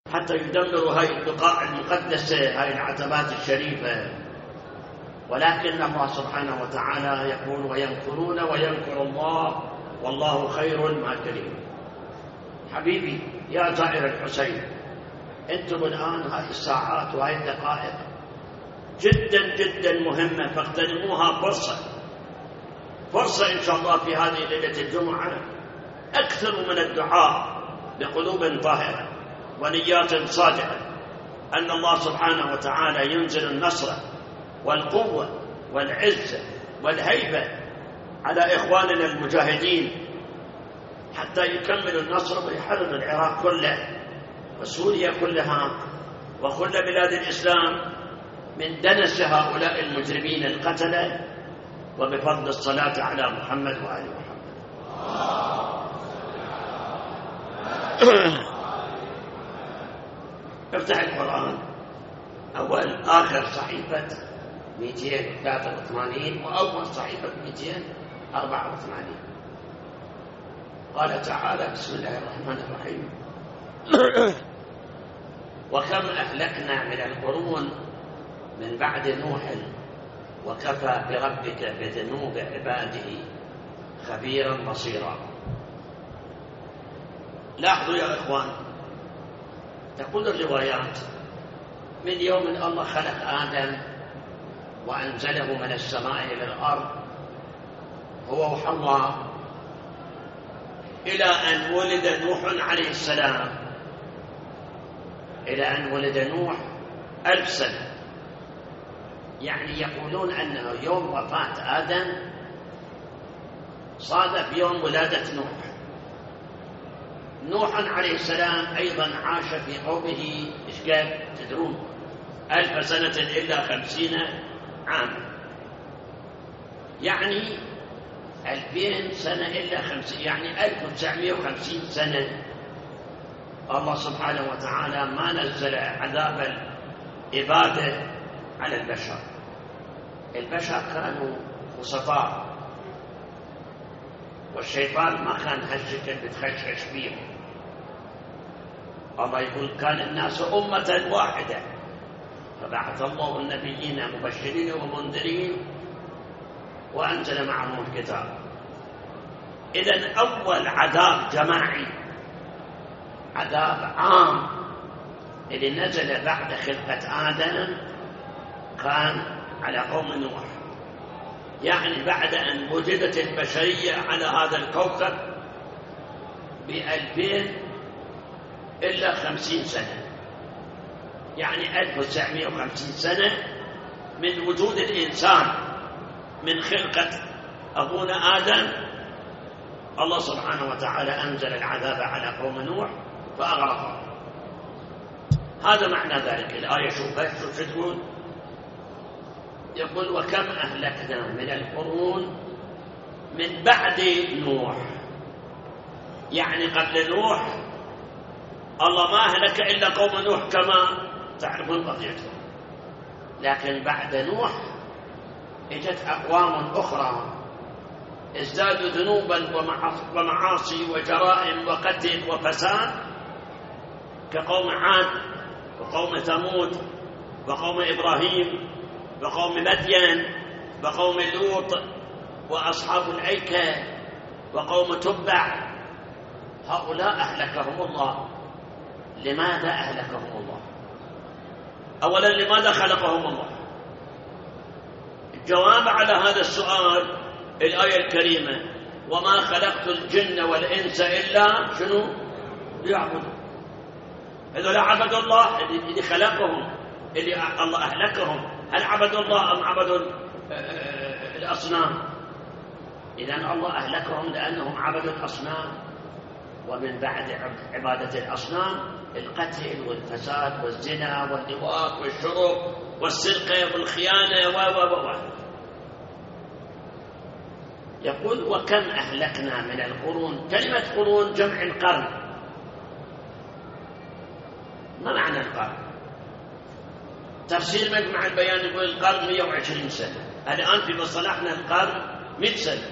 حتى يدمروا هاي البقاع المقدسة، هاي العتبات الشريفة. ولكن الله سبحانه وتعالى يقول ويمكرون ويمكر الله والله خير الماكرين. حبيبي يا زائر الحسين، أنتم الآن هاي الساعات وهاي الدقائق جدا جدا مهمة، فاغتنموها فرصة إن شاء الله في هذه ليلة الجمعة. أكثروا من الدعاء بقلوب طاهرة ونيات صادقة أن الله سبحانه وتعالى ينزل النصر والقوة والعزة والهيبة على إخواننا المجاهدين حتى يكملوا النصر ويحرروا العراق كله وسوريا كلها وكل بلاد الإسلام من دنس هؤلاء المجرمين القتلة، وبفضل الصلاة على محمد وآل محمد. افتح القرآن أول آخر صحيفة 283 وأول صحيفة 284. قال تعالى بسم الله الرحمن الرحيم وكم أهلكنا من القرون من بعد نوح وكفى بربك بذنوب عباده خبيرا بصيرا. لاحظوا يا إخوان، تقول الروايات من يوم الله خلق آدم وأنزله من السماء إلى الأرض هو وحواء إلى أن ولد نوح عليه السلام، إلى أن ولد نوح 1000 سنة. يعني يقولون أنه يوم وفاة آدم صادف يوم ولادة نوح عليه السلام أيضا عاش في قومه إيش قال تدرون 1000 سنة إلا 50 عاما، يعني 2000 سنة إلا 50، يعني 1950 سنة. الله سبحانه وتعالى ما نزل عذاب الإبادة على البشر. البشر كانوا وسطاء والشيطان ما كان هالشكل بتخشش فيهم. الله يقول كان الناس أمة واحدة فبعث الله النبيين مبشرين ومنذرين وأنزل معهم الكتاب. إذن أول عذاب جماعي، عذاب عام اللي نزل بعد خلقة آدم كان على قوم نوح، يعني بعد أن وجدت البشرية على هذا الكوكب ب2000 إلا 50 سنة، يعني 1950 سنة من وجود الإنسان، من خلقة أبونا آدم. الله سبحانه وتعالى أنزل العذاب على قوم نوح فأغرقهم. هذا معنى ذلك الآية. شوف تقول، يقول وكم أهلكنا من القرون من بعد نوح، يعني قبل نوح الله ما أهلك إلا قوم نوح كما تعرفون قضيتهم، لكن بعد نوح اجت أقوام أخرى ازدادوا ذنوبا ومعاصي وجرائم وقتل وفساد كقوم عاد وقوم ثمود وقوم إبراهيم وقوم مدين وقوم لوط وأصحاب الأيكة وقوم تبع. هؤلاء أهلكهم الله. لماذا أهلكهم الله؟ أولا لماذا خلقهم الله؟ الجواب على هذا السؤال الآية الكريمة وما خلقت الجن والإنس إلا شنو؟ ليعبدون. هذول عبدوا الله اللي خلقهم، اللي الله أهلكهم. هل عبدوا الله أم عبدوا الأصنام؟ إذن الله أهلكهم لأنهم عبدوا الأصنام، ومن بعد عبادة الأصنام القتل والفساد والزنا واللواط والشرب والسرقة والخيانة و يقول وكم أهلكنا من القرون. كلمة قرون جمع القرن. ما معنى القرن؟ تفسير مجمع البيان يقول القرن 120 سنة. الآن في مصطلحنا القرن 100 سنة.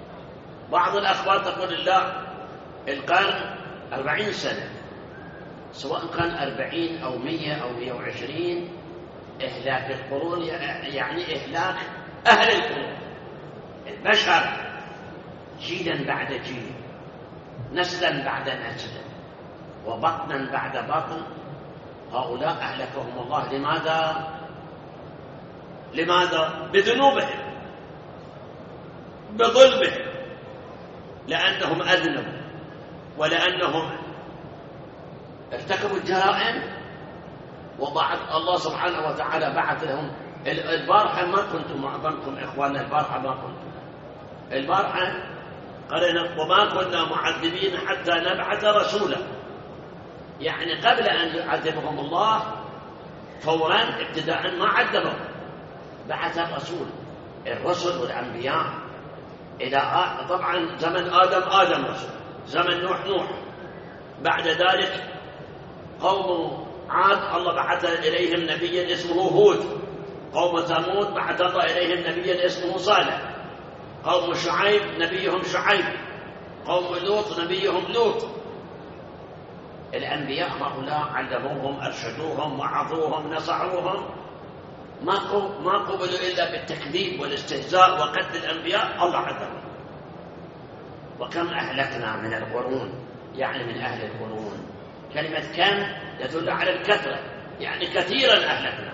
بعض الأخبار تقول لا القرن 40 سنة سواء كان 40 أو 100 أو 120. إهلاك القرون يعني إهلاك أهل القرون، البشر، جيلا بعد جيل، نسلا بعد نسل، وبطنا بعد بطن. هؤلاء أهلكهم الله. لماذا؟ بذنوبهم، بظلمهم، لأنهم أذنبوا ولأنهم ارتكبوا الجرائم. وبعث الله سبحانه وتعالى بعث لهم. البارحة ما كنتم معظمكم إخواننا، البارحة ما كنتم. البارحة قالنا وما كنا معذبين حتى نبعث رسولا، يعني قبل أن يعذبهم الله فورا ابتداء ما عذبهم، بعث الرسول. الرسل والأنبياء إلى طبعا زمن آدم رسول، زمن نوح. بعد ذلك قوم عاد الله بعث إليهم نبيا اسمه هود، قوم ثمود بعث الله إليهم نبيا اسمه صالح، قوم شعيب نبيهم شعيب، قوم لوط نبيهم لوط. الأنبياء هؤلاء علموهم، أرشدوهم، وعظوهم، نصحوهم، ما قبلوا إلا بالتكذيب والاستهزاء وقتل الأنبياء، الله عذبهم. وكم أهلكنا من القرون، يعني من أهل القرون. كلمة كم تدل على الكثرة، يعني كثيرا أهلكنا.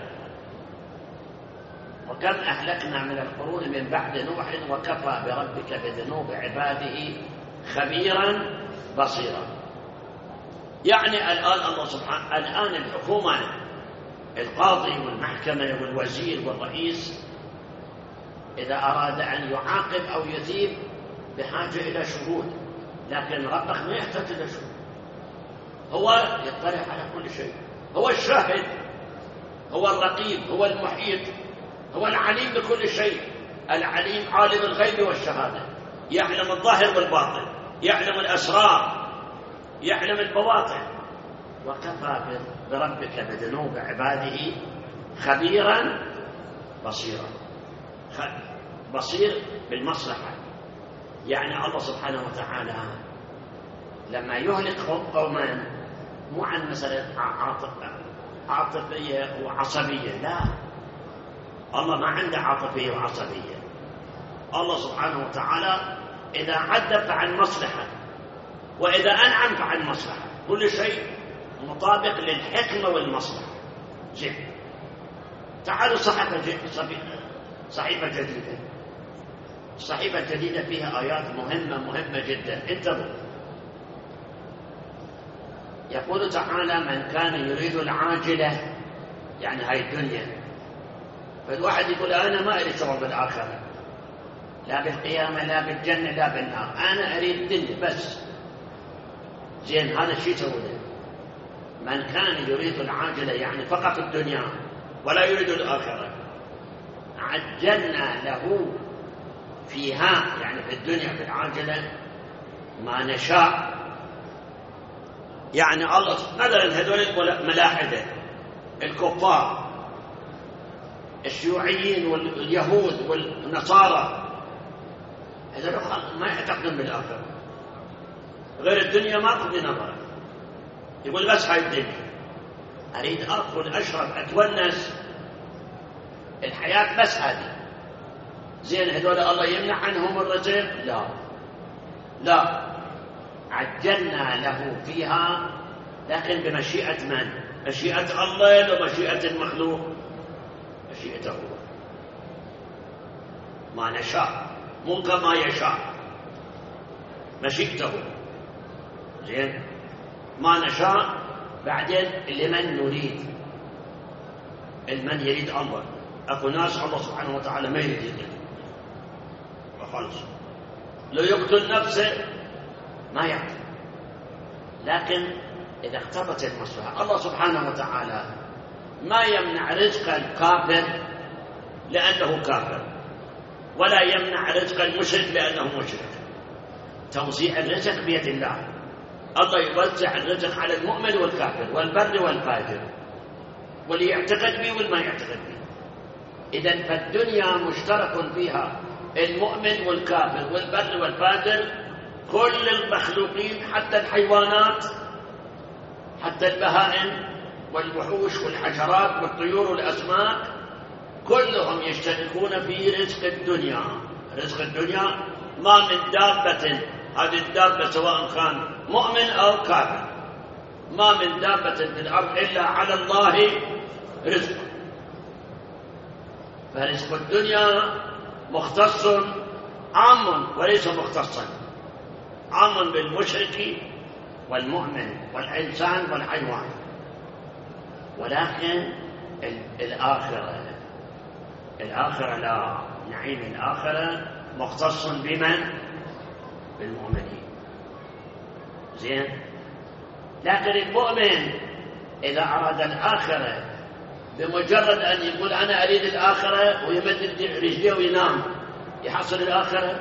وكم أهلكنا من القرون من بعد نوح وكفى بربك بذنوب عباده خبيرا بصيرا. يعني الآن الله سبحانه، الآن الحكومة، القاضي والمحكمة والوزير والرئيس إذا أراد أن يعاقب أو يثيب بحاجة إلى شهود، لكن ربك ما يحتاج إلى شهود، هو يطلع على كل شيء، هو الشاهد، هو الرقيب، هو المحيط، هو العليم بكل شيء. العليم عالم الغيب والشهادة، يعلم الظاهر والباطن، يعلم الأسرار، يعلم البواطن. وكفى بربك بذنوب عباده خبيرا بصيرا. بصير بالمصلحة، يعني الله سبحانه وتعالى لما يهلك قوما مو عن مسألة عاطفية وعصبية، لا، الله ما عنده عاطفية وعصبية. الله سبحانه وتعالى إذا عذب فعن مصلحة، وإذا أنعم فعن مصلحة، كل شيء مطابق للحكمة والمصلحة. زين، تعالوا صحيفة جديدة. الصحيفة الجديدة فيها آيات مهمة جدا، انتبهوا. يقول تعالى من كان يريد العاجلة، يعني هاي الدنيا، فالواحد يقول أنا ما أريد شغل بالآخرة، لا بالقيامة لا بالجنة لا بالنار، أنا أريد الدنيا بس. زين، هذا الشيء تقوله من كان يريد العاجلة، يعني فقط الدنيا ولا يريد الآخرة، عجلنا له فيها، يعني في الدنيا في العاجلة ما نشاء. يعني الله مثلا هذول الملاحدة، الكفار، الشيوعيين واليهود والنصارى، هذول ما يعتقدون بالآخرة، غير الدنيا ما تقضي نظرة، يقول بس هاي الدنيا، أريد أكل أشرب أتونس، الحياة بس هذه. زين، هذول الله يمنع عنهم الرزق؟ لا، عجلنا له فيها، لكن بمشيئة من؟ مشيئة الله ومشيئة المخلوق؟ مشيئته هو، ما نشاء، مو كما يشاء، مشيئته. زين، ما نشاء. بعدين لمن نريد، المن يريد الله. أكو ناس الله سبحانه وتعالى ما يريد خالص، لو يقتل نفسه ما يعطي. لكن إذا اقتضت المصلحة، الله سبحانه وتعالى ما يمنع رزق الكافر لأنه كافر، ولا يمنع رزق المشرك لأنه مشرك. توزيع الرزق بيد الله، الله يوزع الرزق على المؤمن والكافر والبر والفاجر، واللي يعتقد به والما يعتقد به. إذن فالدنيا مشترك فيها المؤمن والكافر والبر والفاجر، كل المخلوقين حتى الحيوانات حتى البهائم والوحوش والحشرات والطيور والأسماك كلهم يشتركون في رزق الدنيا. رزق الدنيا ما من دابة، هذه الدابة سواء كان مؤمن أو كافر، ما من دابة في الأرض إلا على الله رزق. فرزق الدنيا مختص عام وليس مختصا، عام بالمشرك والمؤمن والإنسان والحيوان. ولكن الآخرة لا، نعيم الآخرة مختص بمن؟ بالمؤمنين. زين. لكن المؤمن إذا أراد الآخرة بمجرد أن يقول أنا أريد الآخرة ويمد رجليه وينام يحصل الآخرة؟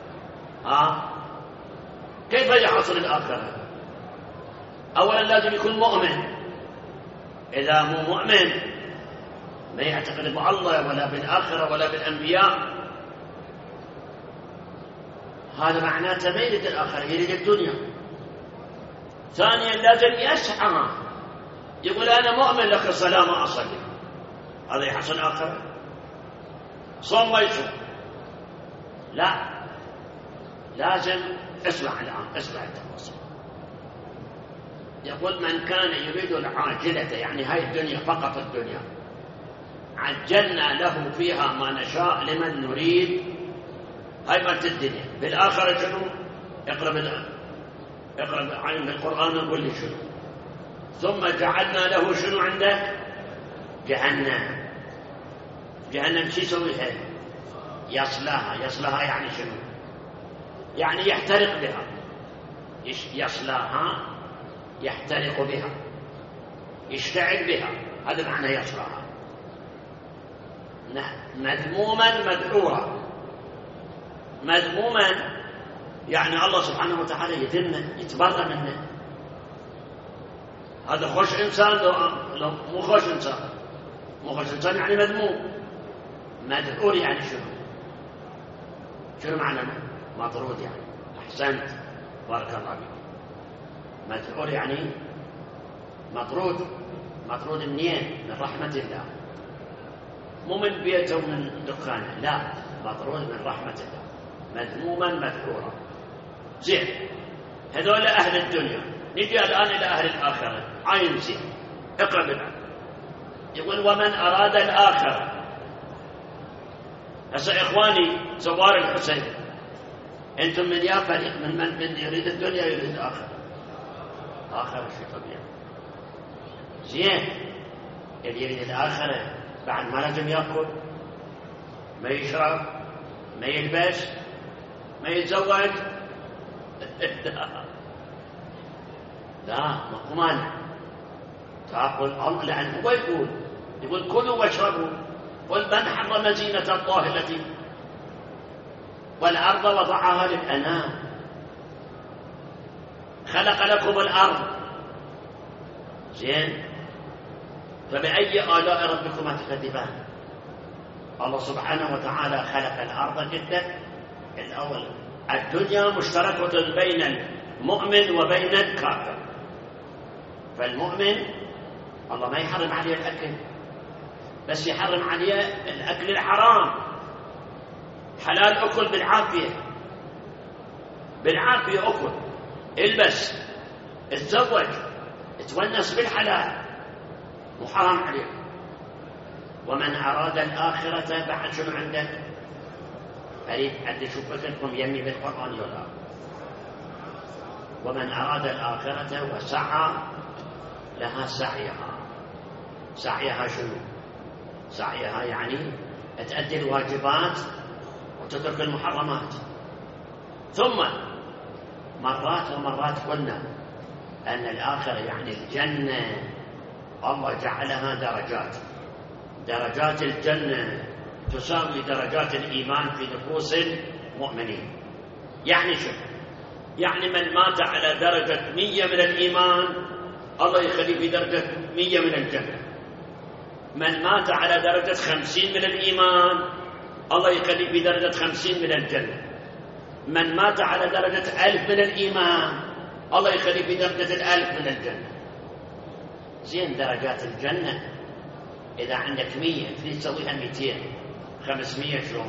كيف يحصل الآخرة؟ أولا لازم يكون مؤمن. إذا مو مؤمن ما يعتقد بالله ولا بالآخرة ولا بالأنبياء، هذا معناته ما يريد الآخرة، يريد الدنيا. ثانيا لازم يسعى، يقول أنا مؤمن لك الصلاة ما أصلي، هذا يحصل آخرة؟ صوم ما يصوم، لا، لازم اسمع الآن، اسمع التفاصيل. يقول من كان يريد العاجلة، يعني هاي الدنيا فقط الدنيا، عجلنا له فيها ما نشاء لمن نريد. هاي مالت الدنيا. بالآخرة شنو؟ اقرأ عن القرآن وقل لي شنو. ثم جعلنا له شنو عنده؟ جهنم. جهنم شو يسويها؟ يصلاها يعني شنو؟ يعني يحترق بها. يصلاها يحترق بها، يشتعل بها، هذا معنى يصلاها. مذموما مدحورا. مذموما يعني الله سبحانه وتعالى يذمه، يتبرأ منه. هذا خوش إنسان لو مو خوش إنسان، مو خوش إنسان يعني مذموم. مدحور يعني شنو معنى مطرود؟ يعني أحسنت، بارك الله فيك. مدحور يعني مطرود منين؟ من رحمة الله، مو من بيته ومن دكانه، لا، مطرود من رحمة الله، مذموما مدحورا. زين، هذول أهل الدنيا. نجي الآن إلى أهل الآخرة. عين زين، اقرأ بالآن. يقول ومن أراد الآخرة. هسه إخواني زوار الحسين، أنتم من يا فريق؟ من يريد الدنيا يريد الآخرة؟ آخرة شيء طبيعي. زين، اللي يريد الآخرة بعد ما لازم يأكل، ما يشرب، ما يلبس، ما يتزوج. لا، ماكو مانع تأكل. لأن هو يقول كلوا واشربوا. قل من حرم زينة الله التي والأرض وضعها للأنام، خلق لكم الأرض. زين، فبأي آلاء ربكما تكذبان؟ الله سبحانه وتعالى خلق الأرض جدا. الأول الدنيا مشتركة بين المؤمن وبين الكافر. فالمؤمن الله ما يحرم عليه الأكل، بس يحرم عليه الأكل الحرام. حلال أكل بالعافية أكل، البس، اتزوج، اتونس بالحلال، مو حرام عليه. ومن أراد الآخرة بعد شنو عندك؟ أريد أشوف فكركم يمي بالقرآن ولا. ومن أراد الآخرة وسعى لها سعيها شنو؟ سعيها يعني تؤدي الواجبات وتترك المحرمات. ثم مرات ومرات قلنا أن الآخرة يعني الجنة الله جعلها درجات الجنة تساوي درجات الإيمان في نفوس المؤمنين. يعني شو؟ يعني من مات على درجة 100 من الإيمان الله يخليه في درجة 100 من الجنة. من مات على درجة 50 من الإيمان الله يخليه في درجة 50 من الجنة. من مات على درجة 1000 من الإيمان الله يخليه في درجة 1000 من الجنة. زين درجات الجنة إذا عندك 100 تريد تسويها 200 500 شلون؟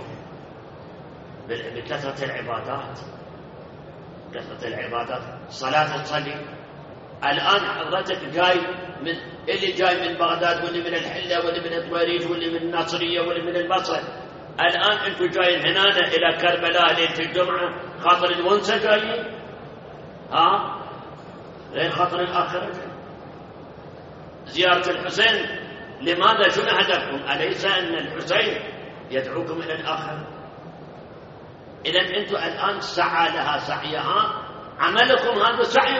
بكثرة العبادات، كثرة العبادات. صلاة تصلي الآن حضرتك جاي من اللي جاي من بغداد واللي من الحلة واللي من الطويريج واللي من الناصرية واللي من البصرة، الآن أنتم جايين هنا إلى كربلاء ليلة الجمعة خاطر الونسة جايين، غير خاطر الآخرة. زيارة الحسين لماذا؟ شنو هدفكم؟ أليس أن الحسين يدعوكم إلى الآخرة؟ إذن أنتم الآن سعى لها سعيها، عملكم هذا سعي.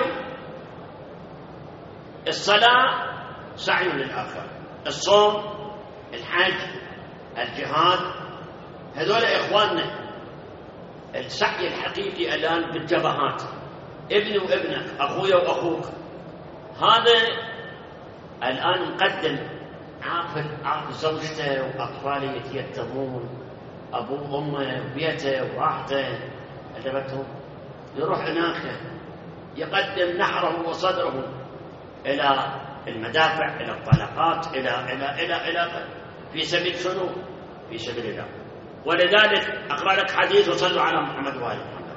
الصلاة سعي للآخرة، الصوم، الحج، الجهاد، هذول إخواننا. السعي الحقيقي الآن بالجبهات، ابني وابنك، أخوي وأخوك. هذا الآن مقدم عاقل زوجته وأطفاله يتيتمون، أبوه وأمه وبيته وراحته أدبتهم، يروح هناك يقدم نحره وصدره إلى المدافع، إلى الطلقات، إلى في سبيل شنو؟ في سبيل الله. ولذلك أقرأ لك حديث وصلوا على محمد وآل محمد.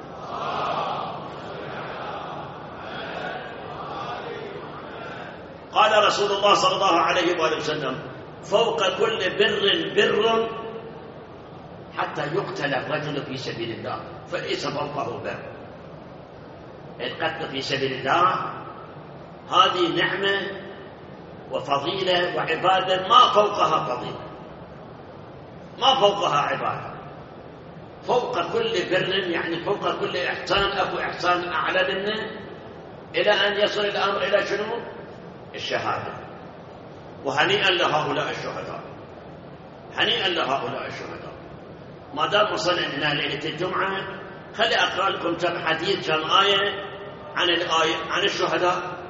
قال رسول الله صلى الله عليه وآله وسلم: فوق كل بر بر حتى يقتل الرجل في سبيل الله فليس فوقه بر. القتل في سبيل الله هذه نعمة وفضيلة وعبادة ما فوقها فضيلة، ما فوقها عبادة. فوق كل بر يعني فوق كل إحسان، أكو إحسان أعلى منه إلى أن يصل الأمر إلى شنو؟ الشهادة. وهنيئا لهؤلاء الشهداء، هنيئا لهؤلاء الشهداء. ما دام وصلنا إلى ليلة الجمعة، خلي أقرأ لكم كم حديث، كم آية عن الشهداء.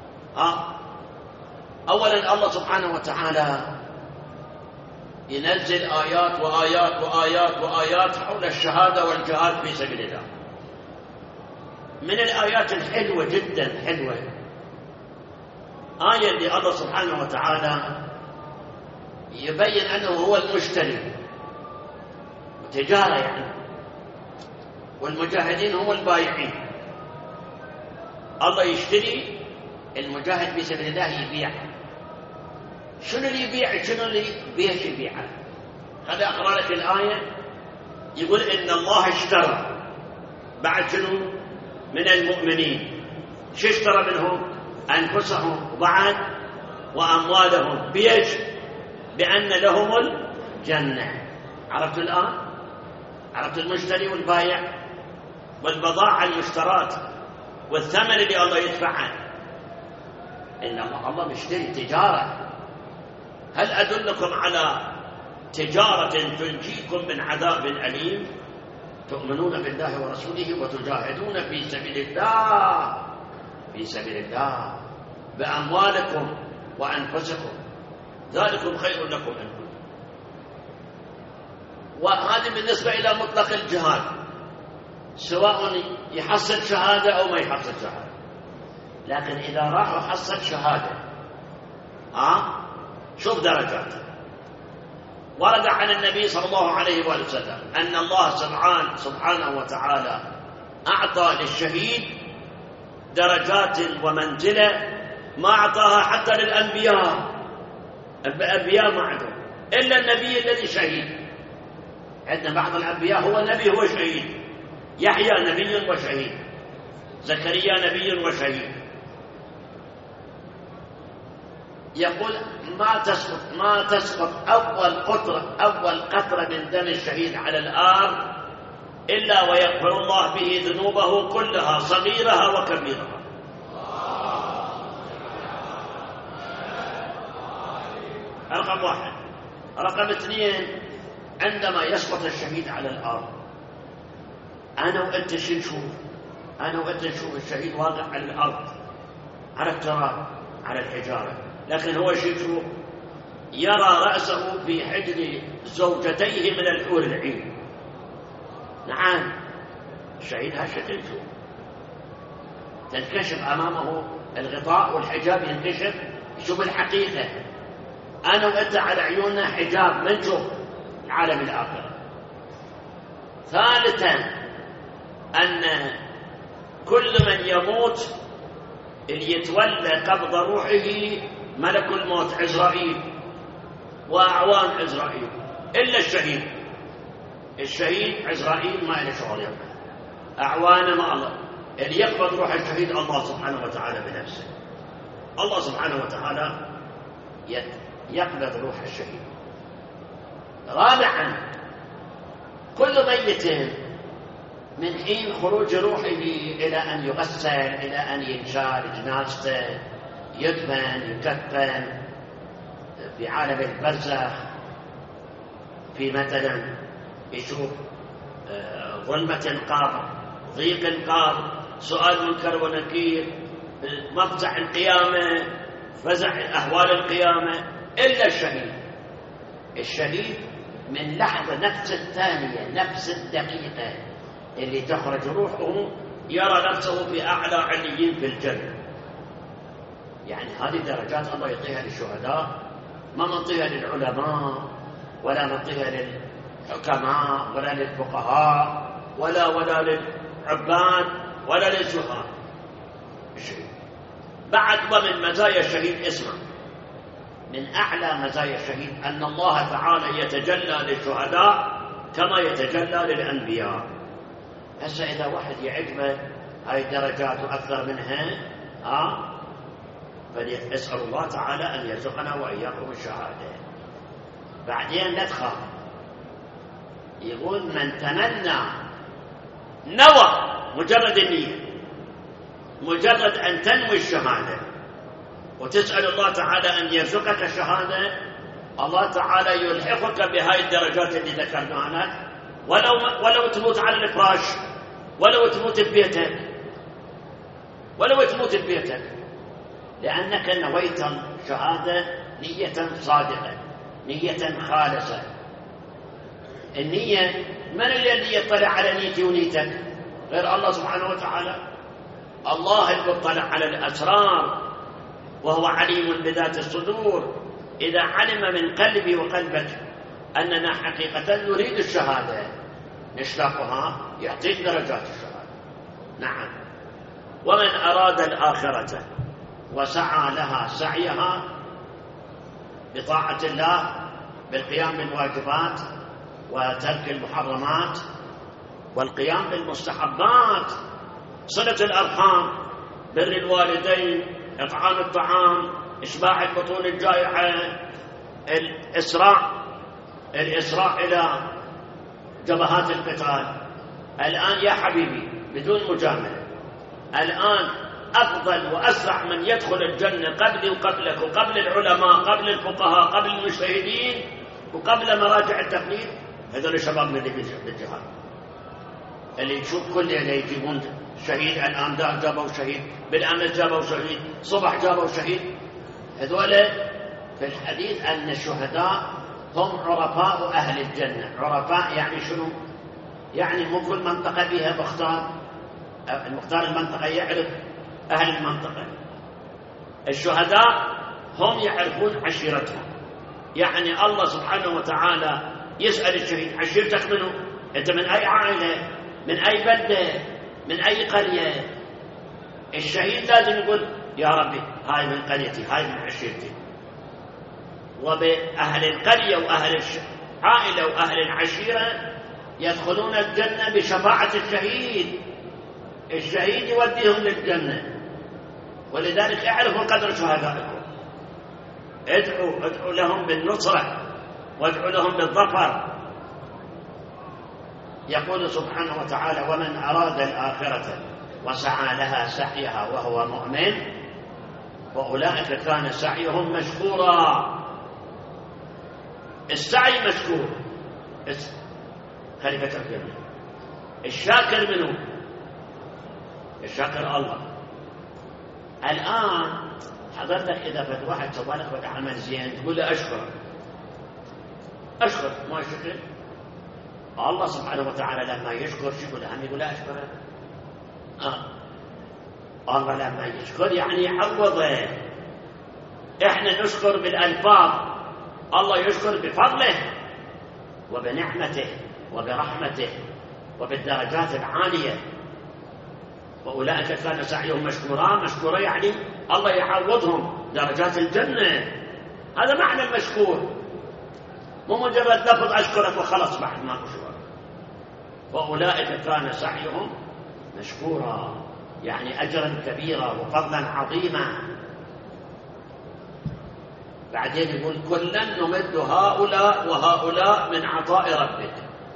أولا الله سبحانه وتعالى ينزل آيات وآيات وآيات وآيات حول الشهادة والجهاد في سبيل الله. من الآيات الحلوة جدا حلوة آية اللي الله سبحانه وتعالى يبين أنه هو المشتري، تجارة يعني، والمجاهدين هم البايعين. الله يشتري، المجاهد في سبيل الله يبيع. شنو اللي يبيع؟ شنو اللي بيش يبيعه؟ هذا أقرأ لك الآية. يقول إن الله اشترى بعد شنو؟ من المؤمنين. شو اشترى منهم؟ أنفسهم، وبعد وأموالهم. بيش؟ بأن لهم الجنة. عرفت الآن؟ عرفت المشتري والبايع والبضاعة المشترات والثمن اللي الله يدفعه. إنما الله مشتري تجارة. هل أدلكم على تجارة تنجيكم من عذاب أليم؟ تؤمنون بالله ورسوله وتجاهدون في سبيل الله، في سبيل الله بأموالكم وأنفسكم، ذلكم خير لكم إن كنتم. وهذا بالنسبة إلى مطلق الجهاد، سواء يحصل شهادة أو ما يحصل شهادة. لكن إذا راح وحصل شهادة، شوف درجات. ورد عن النبي صلى الله عليه وآله وسلم أن الله سبحانه وتعالى أعطى للشهيد درجات ومنزلة ما أعطاها حتى للأنبياء. الأنبياء ما عندهم إلا النبي الذي شهيد. عندنا بعض الأنبياء هو نبي هو شهيد. يحيى نبي وشهيد، زكريا نبي وشهيد. يقول ما تسقط أول قطرة من دم الشهيد على الأرض إلا ويغفر الله به ذنوبه كلها صغيرها وكبيرها. رقم 1. رقم 2، عندما يسقط الشهيد على الأرض، أنا وأنت نشوف، أنا وأنت نشوف الشهيد واقع على الأرض، على التراب، على الحجارة، لكن هو شيء يرى رأسه في حجر زوجتيه من الحور العين. نعم، الشهيد هالشكل تنكشف أمامه الغطاء والحجاب، ينكشف شوف الحقيقة، أنا وأنت على عيوننا حجاب ما نشوف العالم الآخر. ثالثا أن كل من يموت اللي يتولى قبض روحه ملك الموت عزرائيل وأعوان عزرائيل إلا الشهيد. الشهيد عزرائيل ما له شغل يومه، أعوانه ما الله. اللي يقبض روح الشهيد الله سبحانه وتعالى بنفسه. الله سبحانه وتعالى يقبض روح الشهيد. رابعا كل ميت من حين خروج روحه إلى أن يغسل، إلى أن ينشال جنازته، يدفن، يكفن في عالم البرزخ، في مثلا يشوف ظلمة القبر، ضيق القبر، سؤال منكر ونكير، مفزع القيامة، فزع أهوال القيامة، إلا الشهيد. الشهيد من لحظة نفس الثانية نفس الدقيقة اللي تخرج روحه يرى نفسه في أعلى عليين في الجنة. يعني هذه درجات الله يعطيها للشهداء، ما منطيها للعلماء ولا منطيها للحكماء ولا للفقهاء ولا للعباد ولا للزهاد. الشهيد بعد ومن مزايا الشهيد اسمع، من أعلى مزايا الشهيد أن الله تعالى يتجلى للشهداء كما يتجلى للأنبياء. هسه إذا واحد يعجبه هاي الدرجات وأكثر منها فليسأل الله تعالى أن يرزقنا وإياكم الشهادة. بعدين لا تخاف، يقول من تمنى نوى، مجرد النية، مجرد أن تنوي الشهادة وتسأل الله تعالى أن يرزقك الشهادة، الله تعالى يلحقك بهاي الدرجات اللي ذكرناها لك، ولو تموت على الفراش، ولو تموت ببيتك، ولو تموت ببيتك، لأنك نويت الشهادة نية صادقة، نية خالصة. النية من الذي يطلع على نيتي ونيتك غير الله سبحانه وتعالى؟ الله يطلع على الأسرار وهو عليم بذات الصدور. إذا علم من قلبي وقلبك أننا حقيقة نريد الشهادة نشتاقها يعطيك درجات الشهادة. نعم. ومن أراد الآخرة وسعى لها سعيها بطاعة الله بالقيام بالواجبات وترك المحرمات والقيام بالمستحبات، صلة الأرحام، بر الوالدين، إطعام الطعام، إشباع البطون الجائعة، الإسراع إلى جبهات القتال. الآن يا حبيبي بدون مجاملة، الآن أفضل وأسرع من يدخل الجنة قبلي وقبلك وقبل العلماء، قبل الفقهاء، قبل المجتهدين وقبل مراجع التقليد، هذول الشباب من اللي بالجهاد، اللي تشوف كل اللي يجيبون شهيد. الآن دار جابوا شهيد، بالأمس جابوا شهيد، صبح جابوا شهيد. هذول في الحديث أن الشهداء هم عرفاء أهل الجنة. عرفاء يعني شنو؟ يعني مو كل منطقة بها المختار المنطقة يعرف أهل المنطقة. الشهداء هم يعرفون عشيرتهم. يعني الله سبحانه وتعالى يسأل الشهيد عشيرتك منه؟ أنت من أي عائلة؟ من أي بلدة؟ من أي قرية؟ الشهيد لازم يقول يا ربي هاي من قريتي، هاي من عشيرتي. وبأهل القرية وأهل العائلة وأهل العشيرة يدخلون الجنة بشفاعة الشهيد. الشهيد يوديهم للجنة. ولذلك اعرفوا قدر شهدائكم، ادعوا لهم بالنصرة وادعوا لهم بالظفر. يقول سبحانه وتعالى ومن أراد الآخرة وسعى لها سعيها وهو مؤمن وأولئك كان سعيهم مشكورا. السعي مشكور، خليفة الجنة. الشاكر منه؟ الشاكر الله. الآن حضرتك إذا فت واحد سوى لك عمل زين تقول له أشكر ما يشكر الله سبحانه وتعالى. لما يشكر شكر هم يقول له أشكر. الله لما يشكر يعني يعوضه. إحنا نشكر بالألفاظ، الله يشكر بفضله وبنعمته وبرحمته وبالدرجات العالية. وأولئك كان سعيهم مشكورا. مشكورا يعني الله يعوضهم درجات الجنة، هذا معنى المشكور، مو مجرد لفظ أشكرك وخلص بعد ما أشكر. وأولئك كان سعيهم مشكورا يعني أجرا كبيرا وفضلا عظيما. بعدين يقول كلا نمد هؤلاء وهؤلاء من عطاء ربك.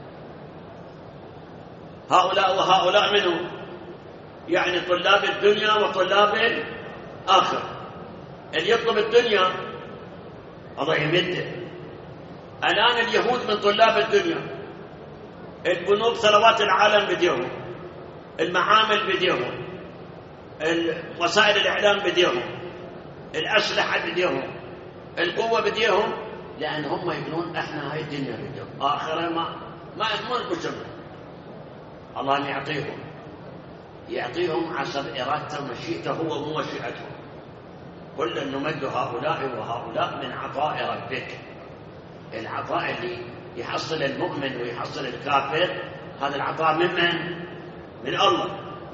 هؤلاء وهؤلاء منهم يعني طلاب الدنيا وطلاب الآخرة. اللي يطلب الدنيا الله يمده. الآن اليهود من طلاب الدنيا، البنوك ثروات العالم بديهم، المعامل بديهم، وسائل الإعلام بديهم، الأسلحة بديهم، القوة بديهم، لأن هم يقولون إحنا هاي الدنيا بديهم، آخرة ما يضمن بشمل. الله يعطيهم حسب إرادته ومشيئته هو مو مشيئته. كل نمد هؤلاء وهؤلاء من عطاء ربك. العطاء اللي يحصل المؤمن ويحصل الكافر هذا العطاء من الله.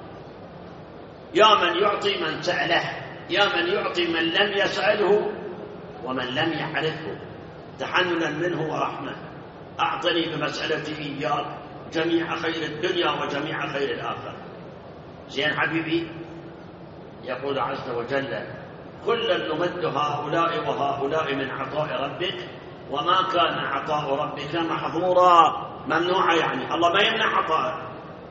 يا من يعطي من سأله، يا من يعطي من لم يسأله ومن لم يعرفه تحننا منه ورحمة. أعطني بمسألتي إياك جميع خير الدنيا وجميع خير الآخرة. زين حبيبي، يقول عز وجل كلا نمد هؤلاء وهؤلاء من عطاء ربك وما كان عطاء ربك محظورا. ممنوعة يعني الله ما يمنع عطاءه،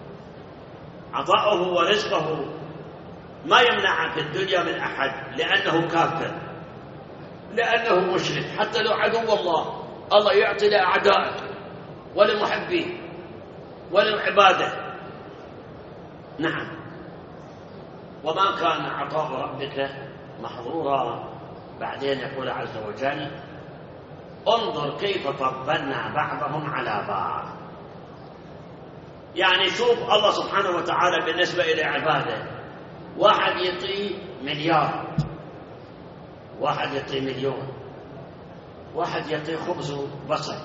عطاءه ورزقه ما يمنع في الدنيا من أحد، لأنه كافر، لأنه مشرك. حتى لو عدو الله يعطي لأعدائه ولمحبيه ولعباده. نعم. وما كان عطاء ربك محظورا. بعدين يقول عز وجل انظر كيف فضلنا بعضهم على بعض. يعني شوف الله سبحانه وتعالى بالنسبة إلى عباده، واحد يعطي مليار، واحد يعطي مليون، واحد يعطي خبز وبصل.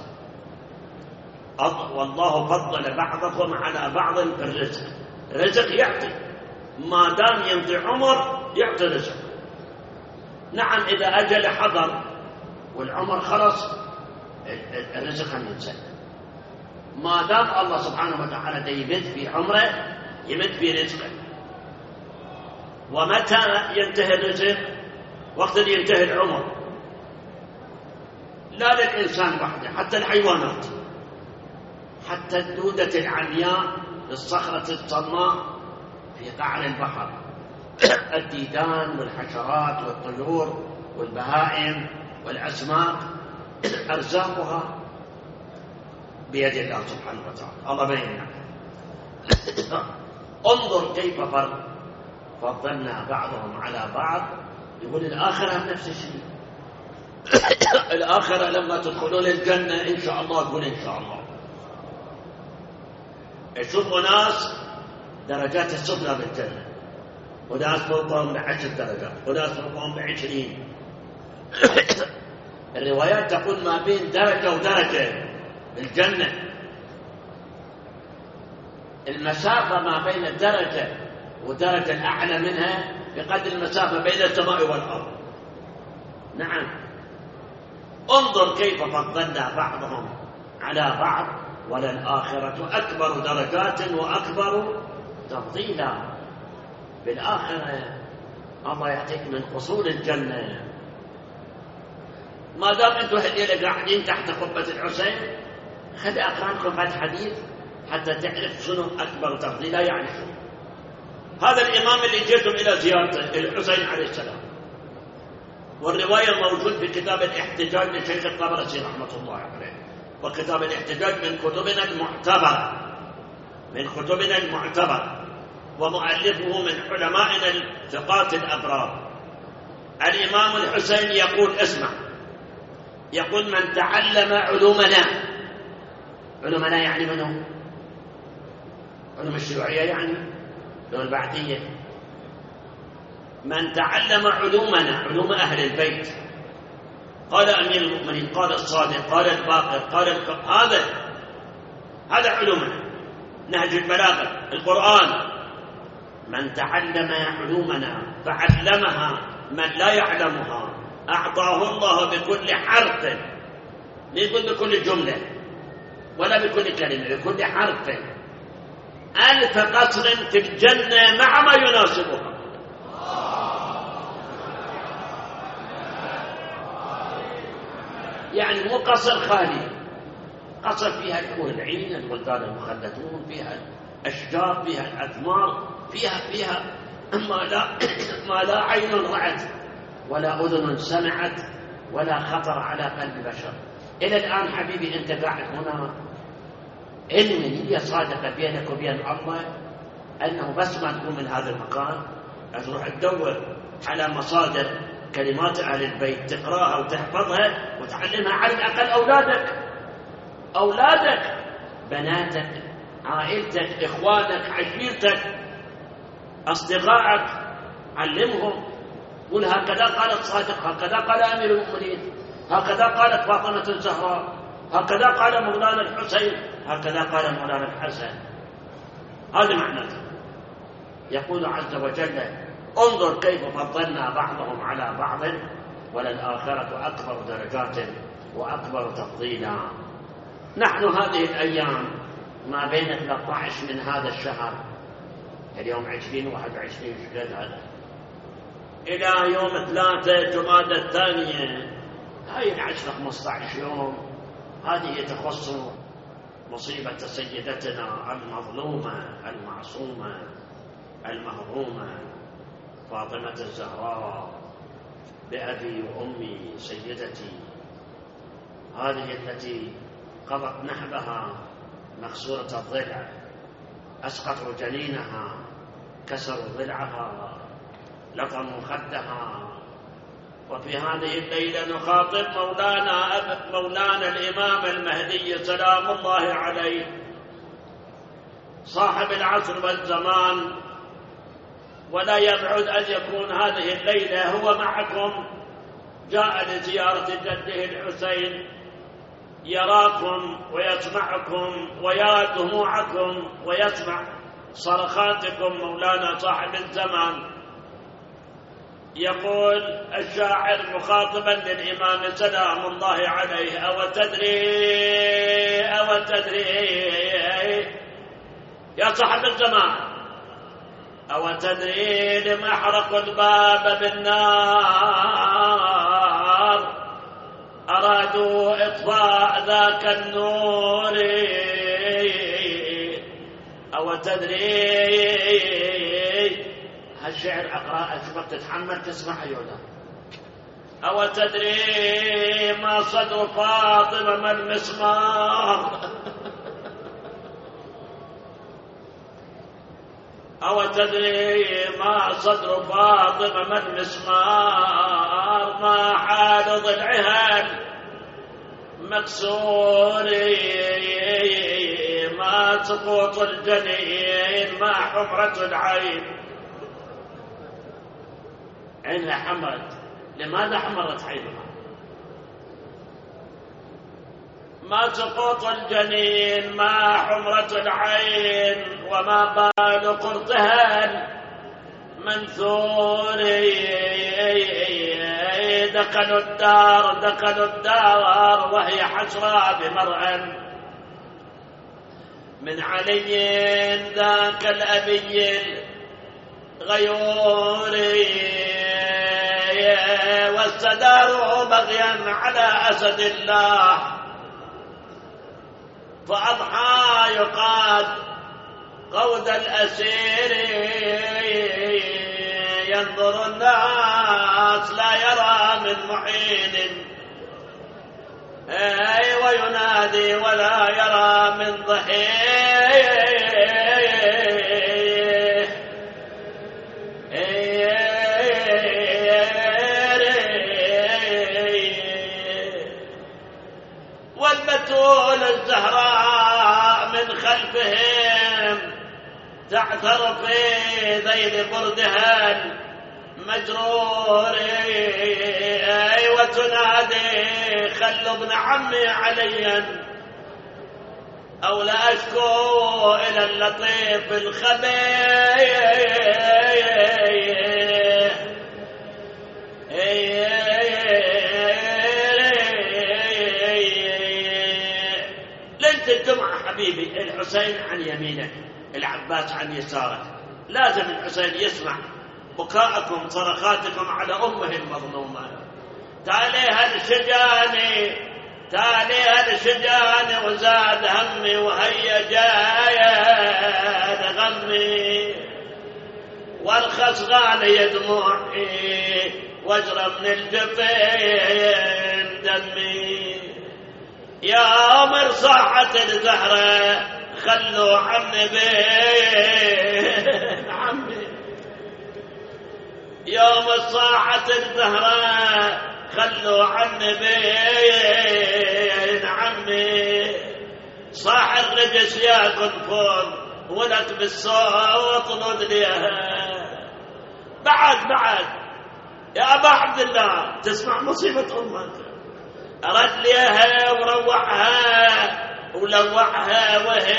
والله فضل بعضكم على بعض في الرزق. رزق يعطي، ما دام ينطي عمر يعطي رزق. نعم إذا أجل حضر والعمر خلص الرزق هم ينسى. ما دام الله سبحانه وتعالى يمد في عمره يمد في رزقه. ومتى ينتهي الرزق؟ وقت اللي ينتهي العمر. لا للإنسان وحده، حتى الحيوانات، حتى الدودة العمياء الصخرة الصماء في قعر البحر، الديدان والحشرات والطيور والبهائم والأسماك أرزاقها بيد الله سبحانه وتعالى. الله بيننا. انظر كيف فضلنا بعضهم على بعض. يقول الآخرة نفس الشيء. الآخرة لما تدخلون الجنة إن شاء الله، يقول إن شاء الله يشوفوا ناس درجات السفلى بالجنة، وناس فوقهم ب10 درجات، وناس فوقهم ب20. الروايات تقول ما بين درجة ودرجة بالجنة. المسافة ما بين الدرجة ودرجة الأعلى منها بقدر المسافة بين السماء والأرض. نعم. انظر كيف فضلنا بعضهم على بعض وللآخرة أكبر درجات وأكبر تفضيلا. بالآخرة الله يعطيك من قصور الجنة. ما دام أنتم هدينا قاعدين تحت قبة الحسين، خذ أقرأكم هذا الحديث حتى تعرف شنو أكبر تفضيلا. يعني شنو هذا الإمام اللي جئتم إلى زيارته الحسين عليه السلام، والرواية موجود في كتاب الاحتجاج لشيخ الطبرسي رحمة الله عليه. وكتاب الاحتجاج من كتبنا المعتبرة، ومؤلفه من علمائنا الثقات الأبرار. الإمام الحسين يقول اسمع، يقول من تعلم علومنا يعني منه علوم الشيوعية، يعني علوم البعثية، من تعلم علومنا علوم أهل البيت، قال أمير المؤمنين، قال الصادق، قال الباقر، قال هذا علومنا، نهج البلاغة، القرآن. من تعلم علومنا فعلمها من لا يعلمها أعطاه الله بكل حرف، لا يقول بكل جملة ولا بكل كلمة، بكل حرف 1000 قصر في الجنة مع ما يناسبها. يعني مو قصر خالي، قصر فيها الحور العين، الولدان المخلدون، فيها الأشجار، فيها الأثمار، فيها ما لا عين رأت ولا أذن سمعت ولا خطر على قلب بشر. إلى الآن حبيبي أنت قاعد هنا، علمي هي صادقة بينك وبين الله أنه بس ما تقوم من هذا المكان تروح تدور على مصادر كلمات أهل البيت، تقرأها وتحفظها وتعلمها على الأقل أولادك، بناتك، عائلتك، إخوانك، عشيرتك، أصدقائك، علمهم. قل هكذا قال الصادق، هكذا قال أمير المؤمنين، هكذا قالت فاطمة الزهراء، هكذا قال مولانا الحسين، هكذا قال مولانا الحسن. هذا معناته. يقول عز وجل: انظر كيف فضلنا بعضهم على بعض وللآخرة أكبر درجات وأكبر تفضيلا. نحن هذه الأيام ما بين 13 من هذا الشهر، اليوم 20 21 شهر هذا، إلى يوم 3 جمادى الثانية، هاي 10-15 يوم، هذه تخص مصيبة سيدتنا المظلومة المعصومة المهضومة فاطمة الزهراء بأبي وأمي سيدتي، هذه التي قضت نحبها مكسورة الضلع، أسقطوا جنينها، كسروا ضلعها، لطموا خدها. وفي هذه الليلة نخاطب مولانا الإمام المهدي سلام الله عليه، صاحب العصر والزمان، ولا يبعد أن يكون هذه الليلة هو معكم، جاء لزيارة جده الحسين، يراكم ويسمعكم ويرى دموعكم ويسمع صرخاتكم مولانا صاحب الزمان. يقول الشاعر مخاطبا للإمام سلام الله عليه: أو تدري يا صاحب الزمان، أو تدري لما حرقوا الباب بالنار، أرادوا إطفاء ذاك النور. أو تدري، هالشعر أقرأ شوف تتحمل تسمع أيوة. أو تدري ما صدر فاطمة ما المسمار، أو تدري ما صدر فاطمة ما المسمار، ما حال ضلعها مكسور، ما سقوط الجنين، ما حمرة العين. عينها حمرت، لماذا حمرت عينها؟ ما سقوط الجنين، ما حمرة العين، وما بال قرطها المنثور. دخلوا الدار وهي حسرى بمرأ من علي ذاك الأبي الغيور، واستداروا بغيا على أسد الله، فأضحى يقاد قود الأسير. ينظر الناس لا يرى من محين، وينادي ولا يرى من ضحيه. والبتول الزهراء من خلفهم تعثر في ذيل بردها مجرور وتنادي خلوا ابن عمي عليا أو لا أشكو إلى اللطيف الخبير ليلة الجمعة حبيبي الحسين عن يمينك العباس عن يسارك، لازم الحسين يسمع بكاءكم صرخاتكم على أمه المظلومة. تاليها الشجاني تاليها الشجاني وزاد همي وهي جاية غمي والخص غالي دموعي واجرى من الجبين دمي. يا مرصاحة الزهرة خلوا عمي بين عمي، يا مرصاحة الزهرة خلوا عمي بين عمي. صاح الرجس يا قنفذ ولك بالصوت رد ليها. بعد يا أبا عبد الله تسمع مصيبة أمك، رد ليها وروعها ولوعها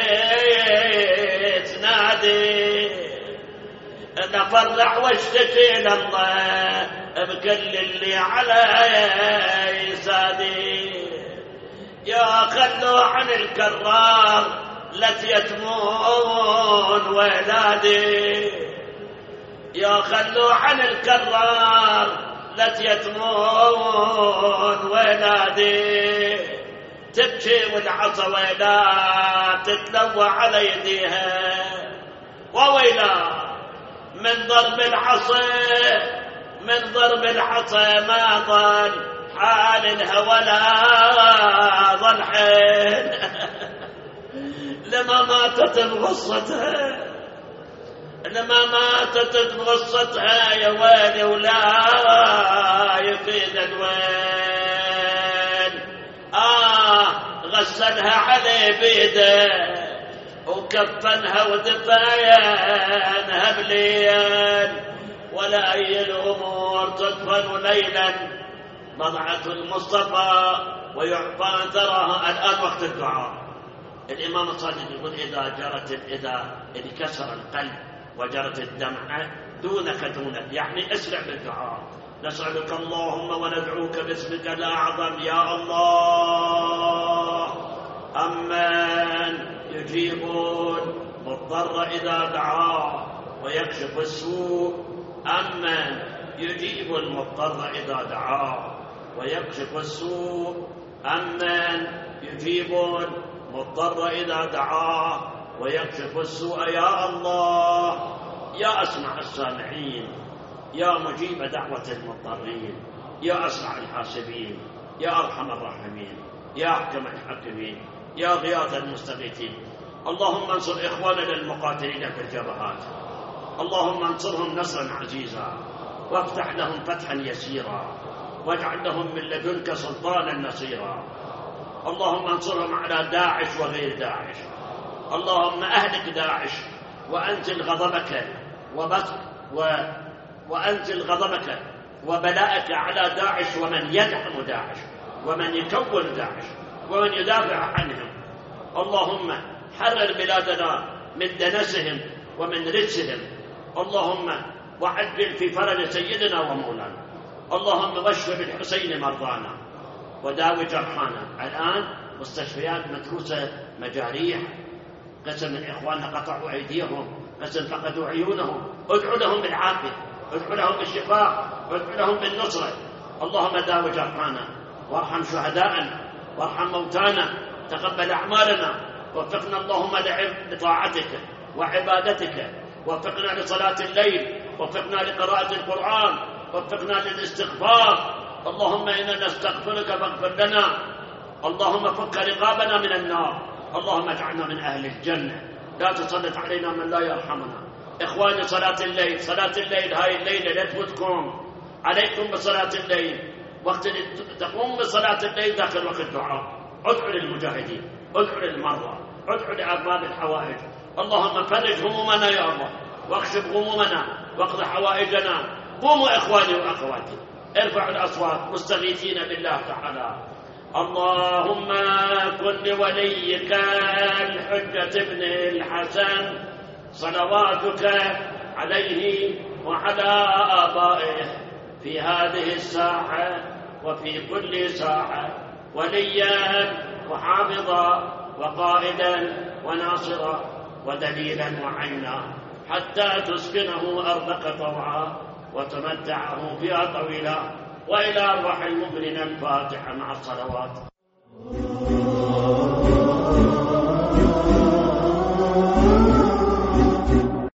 وهي تنادي أنا فرح واشتكي لله بكل اللي علي يسادي. يا خلوا عن الكرار لتيتمون ولادي، يا خلوا عن الكرار لتيتمون ولادي. تبكي والعصا ويلا تتلوى على يديها وويلا من ضرب العصا ما ضل حالها ولا ضل حين لما ماتت بغصتها يا ويلي ولا يفيد الويل. غسلها علي بيده وكفنها ودفايانها بليل ولا أي الأمور تدفن ليلا. بضعة المصطفى ويعفى تراها. الآن وقت الدعاء. الإمام الصادق يقول إذا انكسر القلب وجرت الدمعة دونك يعني اسرع بالدعاء. نسألك اللهم وندعوك باسمك الأعظم يا الله أمن يجيب المضطر إذا دعاه ويكشف السوء. أمن يجيب المضطر إذا دعاه ويكشف السوء. أمن يجيب المضطر إذا دعاه ويكشف السوء. يا الله يا أسمع السامعين، يا مجيب دعوة المضطرين، يا أسرع الحاسبين، يا أرحم الراحمين، يا أحكم الحاكمين، يا غياث المستغيثين. اللهم انصر إخواننا المقاتلين في الجبهات، اللهم انصرهم نصرا عزيزا وافتح لهم فتحا يسيرا واجعل لهم من لدنك سلطانا نصيرا. اللهم انصرهم على داعش وغير داعش. اللهم أهلك داعش وأنزل غضبك وأنزل غضبك وبلاءك على داعش ومن يدعم داعش ومن يكون داعش ومن يدافع عنهم. اللهم حرر بلادنا من دنسهم ومن رجسهم. اللهم وعجل في فرج سيدنا ومولانا. اللهم واشف بالحسين مرضانا وداوي جرحانا. الآن مستشفيات متروسة مجاريح، قسم من إخواننا قطعوا أيديهم، قسم فقدوا عيونهم. ادعوا لهم بالعافية، ادعوا لهم بالشفاء، ادعوا لهم بالنصرة. اللهم داوي جرحانا وارحم شهداءنا وارحم موتانا. تقبل أعمالنا. وفقنا اللهم لطاعتك وعبادتك. وفقنا لصلاة الليل. وفقنا لقراءة القرآن. وفقنا للاستغفار. اللهم إنا نستغفرك فاغفر لنا. اللهم فك رقابنا من النار. اللهم اجعلنا من أهل الجنة. لا تسلط علينا من لا يرحمنا. إخواني صلاة الليل هاي الليلة لا تفوتكم. عليكم بصلاة الليل. وقت تقوم بصلاة الليل داخل وقت الدعاء. ادعوا للمجاهدين، ادعوا للمرضى، ادعوا لأرباب الحوائج. اللهم فرج همومنا يا الله واكشف غمومنا واقض حوائجنا قوموا إخواني وأخواتي، ارفعوا الأصوات مستغيثين بالله تعالى. اللهم كن لوليك الحجة ابن الحسن صلواتك عليه وعلى آبائه في هذه الساعة وفي كل ساعة وليا وحافظا وقائدا وناصرا ودليلا وعينا، حتى تسكنه أرضك طوعا وتمتعه فيها طويلا. وإلى أرواح المؤمنين الفاتحة مع الصلوات.